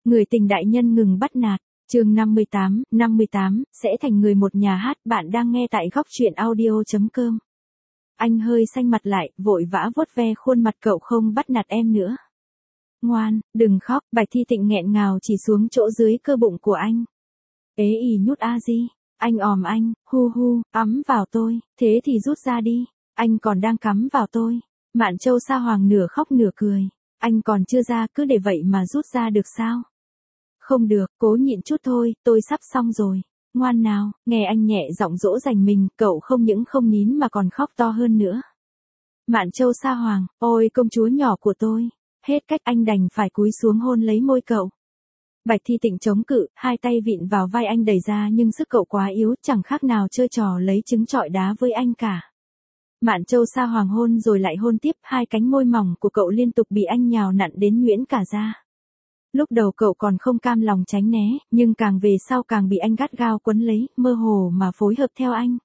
Người tình đại nhân ngừng bắt nạt. Chương 58, sẽ thành người một nhà hát. Bạn đang nghe tại góc truyện audio.com. Anh hơi xanh mặt lại, vội vã vuốt ve khuôn mặt cậu. Không bắt nạt em nữa. Ngoan, đừng khóc. Bạch Thi Tịnh nghẹn ngào chỉ xuống chỗ dưới cơ bụng của anh. Ế ỉ nhút a di. Anh òm anh, hu hu, ấm vào tôi. Thế thì rút ra đi. Anh còn đang cắm vào tôi. Mạn Châu Sa Hoàng nửa khóc nửa cười. Anh còn chưa ra, cứ để vậy mà rút ra được sao? Không được, cố nhịn chút thôi, tôi sắp xong rồi. Ngoan nào. Nghe anh nhẹ giọng dỗ dành mình, cậu không những không nín mà còn khóc to hơn nữa. Mạn Châu Sa Hoàng, ôi công chúa nhỏ của tôi. Hết cách, anh đành phải cúi xuống hôn lấy môi cậu. Bạch Thi Tịnh chống cự, hai tay vịn vào vai anh đẩy ra, nhưng sức cậu quá yếu, chẳng khác nào chơi trò lấy trứng trọi đá với anh cả. Mạn Châu Sa Hoàng hôn rồi lại hôn tiếp, hai cánh môi mỏng của cậu liên tục bị anh nhào nặn đến nhuyễn cả da. Lúc đầu cậu còn không cam lòng tránh né, nhưng càng về sau càng bị anh gắt gao quấn lấy, mơ hồ mà phối hợp theo anh.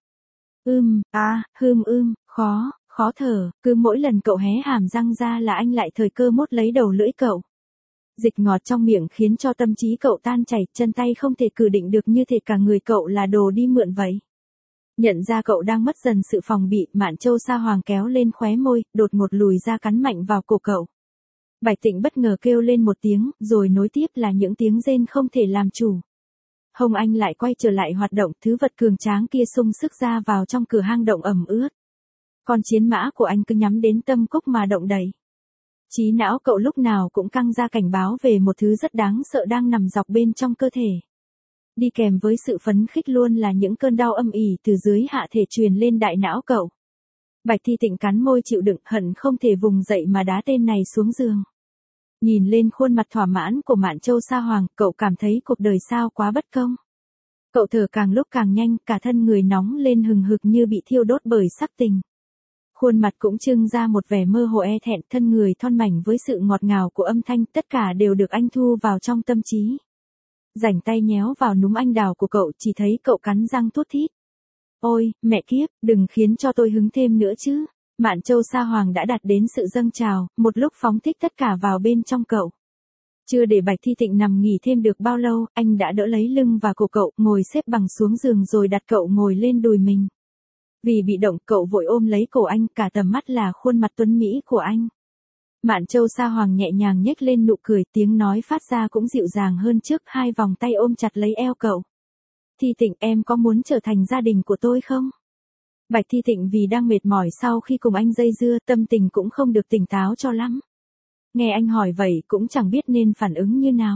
Khó thở, cứ mỗi lần cậu hé hàm răng ra là anh lại thời cơ mốt lấy đầu lưỡi cậu. Dịch ngọt trong miệng khiến cho tâm trí cậu tan chảy, chân tay không thể cử định được, như thể cả người cậu là đồ đi mượn vậy. Nhận ra cậu đang mất dần sự phòng bị, Mạn Châu Sa Hoàng kéo lên khóe môi, đột ngột lùi ra cắn mạnh vào cổ cậu. Bạch Tịnh bất ngờ kêu lên một tiếng, rồi nối tiếp là những tiếng rên không thể làm chủ. Hông anh lại quay trở lại hoạt động, thứ vật cường tráng kia sung sức ra vào trong cửa hang động ẩm ướt. Con chiến mã của anh cứ nhắm đến tâm cốc mà động đẩy. Trí não cậu lúc nào cũng căng ra cảnh báo về một thứ rất đáng sợ đang nằm dọc bên trong cơ thể. Đi kèm với sự phấn khích luôn là những cơn đau âm ỉ từ dưới hạ thể truyền lên đại não cậu. Bạch Thi Tịnh cắn môi chịu đựng, hận không thể vùng dậy mà đá tên này xuống giường. Nhìn lên khuôn mặt thỏa mãn của Mạn Châu Sa Hoàng, cậu cảm thấy cuộc đời sao quá bất công. Cậu thở càng lúc càng nhanh, cả thân người nóng lên hừng hực như bị thiêu đốt bởi sắc tình. Khuôn mặt cũng trưng ra một vẻ mơ hồ e thẹn, thân người thon mảnh với sự ngọt ngào của âm thanh, tất cả đều được anh thu vào trong tâm trí. Rảnh tay nhéo vào núm anh đào của cậu, chỉ thấy cậu cắn răng thút thít. Ôi, mẹ kiếp, đừng khiến cho tôi hứng thêm nữa chứ. Mạn Châu Sa Hoàng đã đạt đến sự dâng trào, một lúc phóng thích tất cả vào bên trong cậu. Chưa để Bạch Thi Tịnh nằm nghỉ thêm được bao lâu, anh đã đỡ lấy lưng và cổ cậu, ngồi xếp bằng xuống giường rồi đặt cậu ngồi lên đùi mình. Vì bị động, cậu vội ôm lấy cổ anh, cả tầm mắt là khuôn mặt tuấn mỹ của anh. Mạn Châu Sa Hoàng nhẹ nhàng nhếch lên nụ cười, tiếng nói phát ra cũng dịu dàng hơn trước, hai vòng tay ôm chặt lấy eo cậu. Thi Tịnh, em có muốn trở thành gia đình của tôi không? Bạch Thi Tịnh vì đang mệt mỏi sau khi cùng anh dây dưa, tâm tình cũng không được tỉnh táo cho lắm. Nghe anh hỏi vậy cũng chẳng biết nên phản ứng như nào.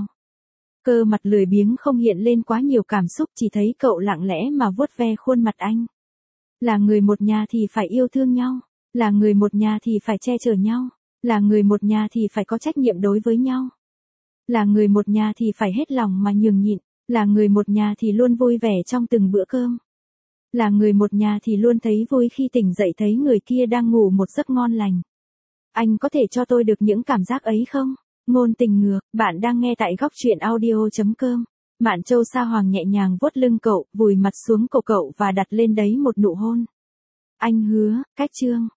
Cơ mặt lười biếng không hiện lên quá nhiều cảm xúc, chỉ thấy cậu lặng lẽ mà vuốt ve khuôn mặt anh. Là người một nhà thì phải yêu thương nhau, là người một nhà thì phải che chở nhau, là người một nhà thì phải có trách nhiệm đối với nhau. Là người một nhà thì phải hết lòng mà nhường nhịn, là người một nhà thì luôn vui vẻ trong từng bữa cơm. Là người một nhà thì luôn thấy vui khi tỉnh dậy thấy người kia đang ngủ một giấc ngon lành. Anh có thể cho tôi được những cảm giác ấy không? Ngôn tình ngược, bạn đang nghe tại góc truyện audio.com. Mạn Châu Sa Hoàng nhẹ nhàng vuốt lưng cậu, vùi mặt xuống cổ cậu và đặt lên đấy một nụ hôn. Anh hứa, cách chương.